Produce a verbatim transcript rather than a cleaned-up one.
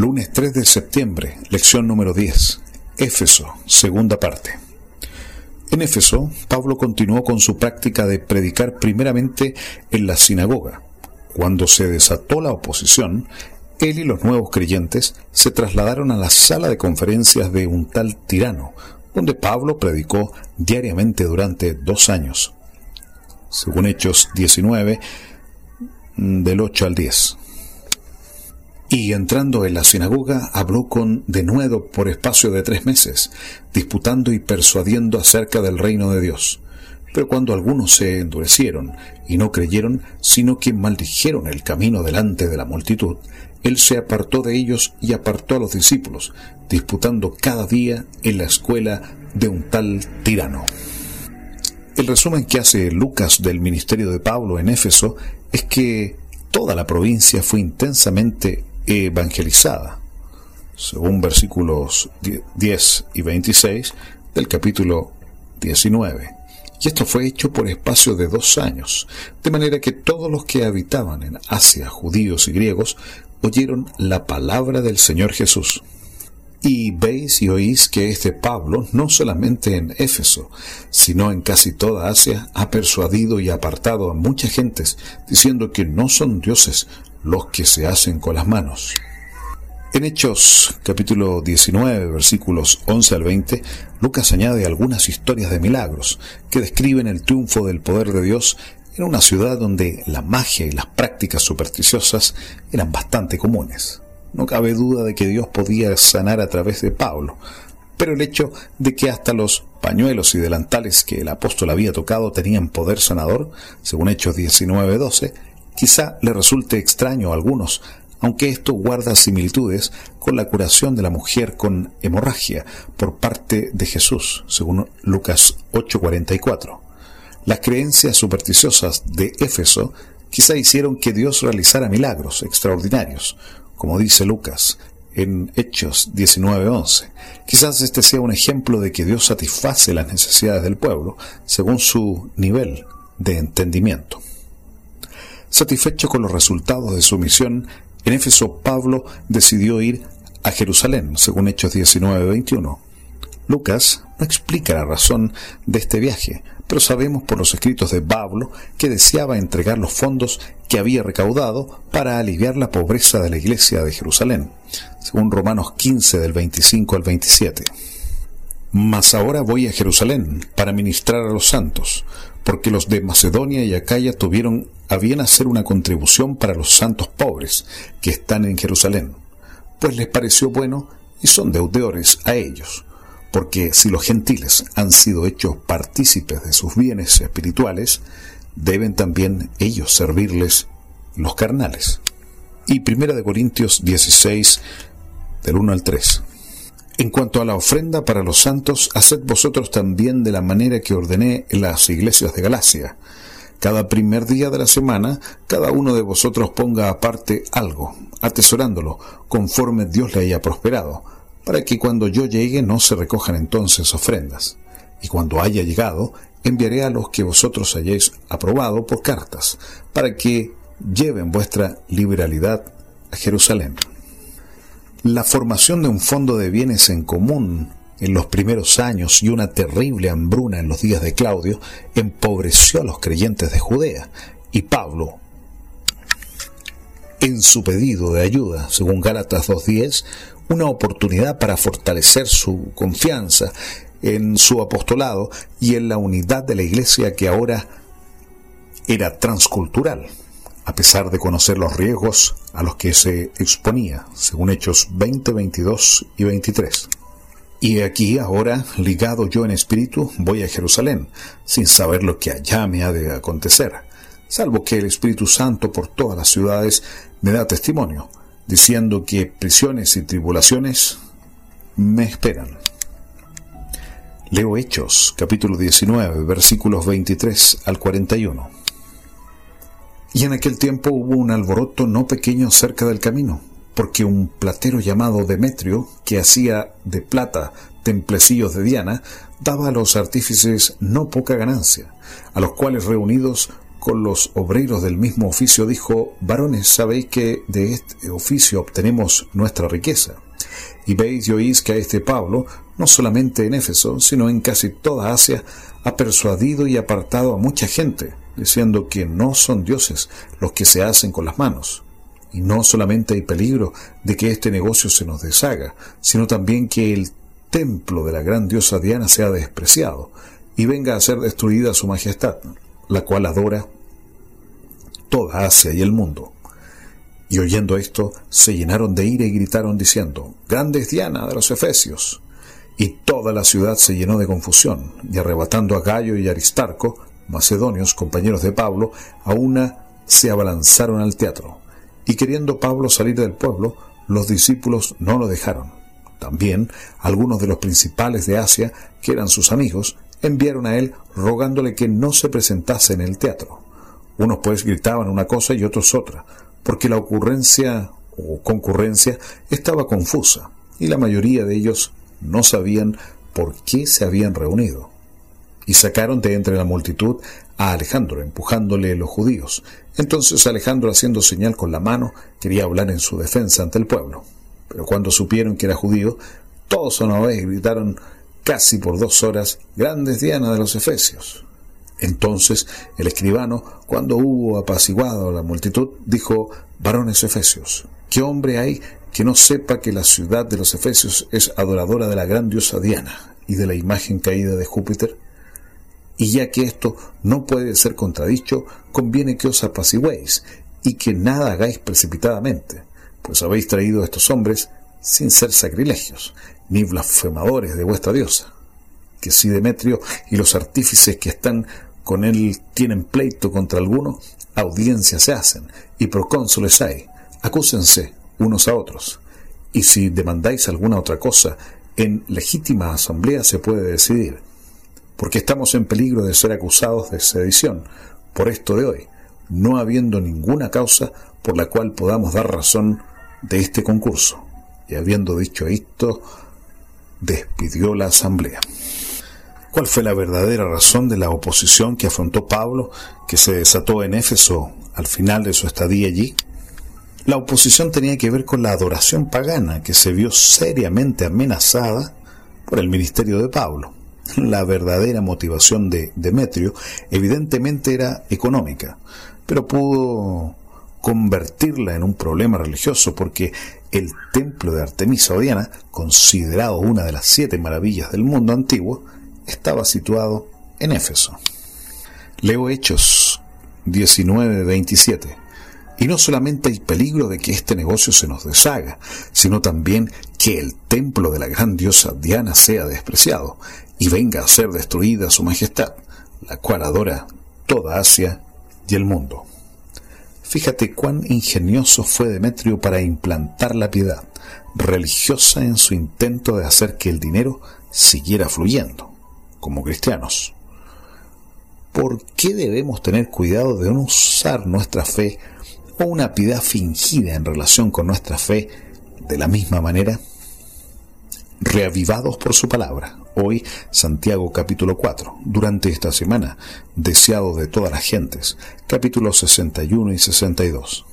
Lunes tres de septiembre, lección número diez. Éfeso, segunda parte. En Éfeso, Pablo continuó con su práctica de predicar primeramente en la sinagoga. Cuando se desató la oposición, él y los nuevos creyentes se trasladaron a la sala de conferencias de un tal Tirano, donde Pablo predicó diariamente durante dos años, según Hechos diecinueve, del ocho al diez. Y entrando en la sinagoga, habló con denuedo por espacio de tres meses, disputando y persuadiendo acerca del reino de Dios. Pero cuando algunos se endurecieron y no creyeron, sino que maldijeron el camino delante de la multitud, él se apartó de ellos y apartó a los discípulos, disputando cada día en la escuela de un tal Tirano. El resumen que hace Lucas del ministerio de Pablo en Éfeso es que toda la provincia fue intensamente evangelizada, según versículos diez y veintiséis del capítulo diecinueve. Y esto fue hecho por espacio de dos años, de manera que todos los que habitaban en Asia, judíos y griegos, oyeron la palabra del Señor Jesús. Y veis y oís que este Pablo, no solamente en Éfeso, sino en casi toda Asia, ha persuadido y apartado a muchas gentes, diciendo que no son dioses los que se hacen con las manos. En Hechos, capítulo diecinueve, versículos once al veinte, Lucas añade algunas historias de milagros que describen el triunfo del poder de Dios en una ciudad donde la magia y las prácticas supersticiosas eran bastante comunes. No cabe duda de que Dios podía sanar a través de Pablo, pero el hecho de que hasta los pañuelos y delantales que el apóstol había tocado tenían poder sanador, según Hechos diecinueve doce, quizá le resulte extraño a algunos, aunque esto guarda similitudes con la curación de la mujer con hemorragia por parte de Jesús, según Lucas ocho cuarenta y cuatro. Las creencias supersticiosas de Éfeso quizá hicieron que Dios realizara milagros extraordinarios, como dice Lucas en Hechos diecinueve once. Quizás este sea un ejemplo de que Dios satisface las necesidades del pueblo según su nivel de entendimiento. Satisfecho con los resultados de su misión, en Éfeso Pablo decidió ir a Jerusalén, según Hechos diecinueve veintiuno. Lucas no explica la razón de este viaje, pero sabemos por los escritos de Pablo que deseaba entregar los fondos que había recaudado para aliviar la pobreza de la iglesia de Jerusalén, según Romanos quince del veinticinco al veintisiete. Mas ahora voy a Jerusalén para ministrar a los santos, porque los de Macedonia y Acaya tuvieron a bien hacer una contribución para los santos pobres que están en Jerusalén, pues les pareció bueno y son deudores a ellos, porque si los gentiles han sido hechos partícipes de sus bienes espirituales, deben también ellos servirles los carnales. Y Primera de Corintios dieciséis, del uno al tres. En cuanto a la ofrenda para los santos, haced vosotros también de la manera que ordené en las iglesias de Galacia. Cada primer día de la semana, cada uno de vosotros ponga aparte algo, atesorándolo, conforme Dios le haya prosperado, para que cuando yo llegue no se recojan entonces ofrendas. Y cuando haya llegado, enviaré a los que vosotros hayáis aprobado por cartas, para que lleven vuestra liberalidad a Jerusalén. La formación de un fondo de bienes en común en los primeros años y una terrible hambruna en los días de Claudio empobreció a los creyentes de Judea, y Pablo, en su pedido de ayuda, según Gálatas dos diez, una oportunidad para fortalecer su confianza en su apostolado y en la unidad de la iglesia que ahora era transcultural, a pesar de conocer los riesgos a los que se exponía, según Hechos veinte, veintidós y veintitrés. Y aquí ahora, ligado yo en espíritu, voy a Jerusalén, sin saber lo que allá me ha de acontecer, salvo que el Espíritu Santo por todas las ciudades me da testimonio, diciendo que prisiones y tribulaciones me esperan. Leo Hechos, capítulo diecinueve, versículos veintitrés al cuarenta y uno. Y en aquel tiempo hubo un alboroto no pequeño cerca del camino, porque un platero llamado Demetrio, que hacía de plata templecillos de Diana, daba a los artífices no poca ganancia, a los cuales reunidos con los obreros del mismo oficio, dijo: varones, sabéis que de este oficio obtenemos nuestra riqueza. Y veis y oís que a este Pablo, no solamente en Éfeso, sino en casi toda Asia, ha persuadido y apartado a mucha gente, diciendo que no son dioses los que se hacen con las manos. Y no solamente hay peligro de que este negocio se nos deshaga, sino también que el templo de la gran diosa Diana sea despreciado y venga a ser destruida su majestad, la cual adora toda Asia y el mundo. Y oyendo esto, se llenaron de ira y gritaron diciendo: grande es Diana de los Efesios. Y toda la ciudad se llenó de confusión, y arrebatando a Gayo y Aristarco, macedonios, compañeros de Pablo, a una se abalanzaron al teatro. Y queriendo Pablo salir del pueblo, los discípulos no lo dejaron. También algunos de los principales de Asia, que eran sus amigos, enviaron a él rogándole que no se presentase en el teatro. Unos pues gritaban una cosa y otros otra, porque la ocurrencia o concurrencia estaba confusa, y la mayoría de ellos no sabían por qué se habían reunido. Y sacaron de entre la multitud a Alejandro, empujándole los judíos. Entonces Alejandro, haciendo señal con la mano, quería hablar en su defensa ante el pueblo. Pero cuando supieron que era judío, todos a una vez gritaron casi por dos horas: grande es Diana de los Efesios. Entonces el escribano, cuando hubo apaciguado a la multitud, dijo: varones efesios, ¿qué hombre hay que no sepa que la ciudad de los Efesios es adoradora de la gran diosa Diana y de la imagen caída de Júpiter? Y ya que esto no puede ser contradicho, conviene que os apaciguéis y que nada hagáis precipitadamente, pues habéis traído a estos hombres sin ser sacrilegios, ni blasfemadores de vuestra diosa. Que si Demetrio y los artífices que están con él tienen pleito contra alguno, audiencia se hacen, y procónsules hay, acúsense unos a otros. Y si demandáis alguna otra cosa, en legítima asamblea se puede decidir. Porque estamos en peligro de ser acusados de sedición, por esto de hoy, no habiendo ninguna causa por la cual podamos dar razón de este concurso. Y habiendo dicho esto, despidió la asamblea. ¿Cuál fue la verdadera razón de la oposición que afrontó Pablo, que se desató en Éfeso al final de su estadía allí? La oposición tenía que ver con la adoración pagana, que se vio seriamente amenazada por el ministerio de Pablo. La verdadera motivación de Demetrio evidentemente era económica, pero pudo convertirla en un problema religioso, porque el templo de Artemisa o Diana, considerado una de las siete maravillas del mundo antiguo, estaba situado en Éfeso. Leo Hechos diecinueve veintisiete. Y no solamente hay peligro de que este negocio se nos deshaga, sino también que el templo de la gran diosa Diana sea despreciado y venga a ser destruida su majestad, la cual adora toda Asia y el mundo. Fíjate cuán ingenioso fue Demetrio para implantar la piedad religiosa en su intento de hacer que el dinero siguiera fluyendo. Como cristianos, ¿por qué debemos tener cuidado de no usar nuestra fe o una piedad fingida en relación con nuestra fe de la misma manera? Reavivados por su palabra, hoy Santiago capítulo cuatro, durante esta semana, deseado de todas las gentes, capítulos sesenta y uno y sesenta y dos.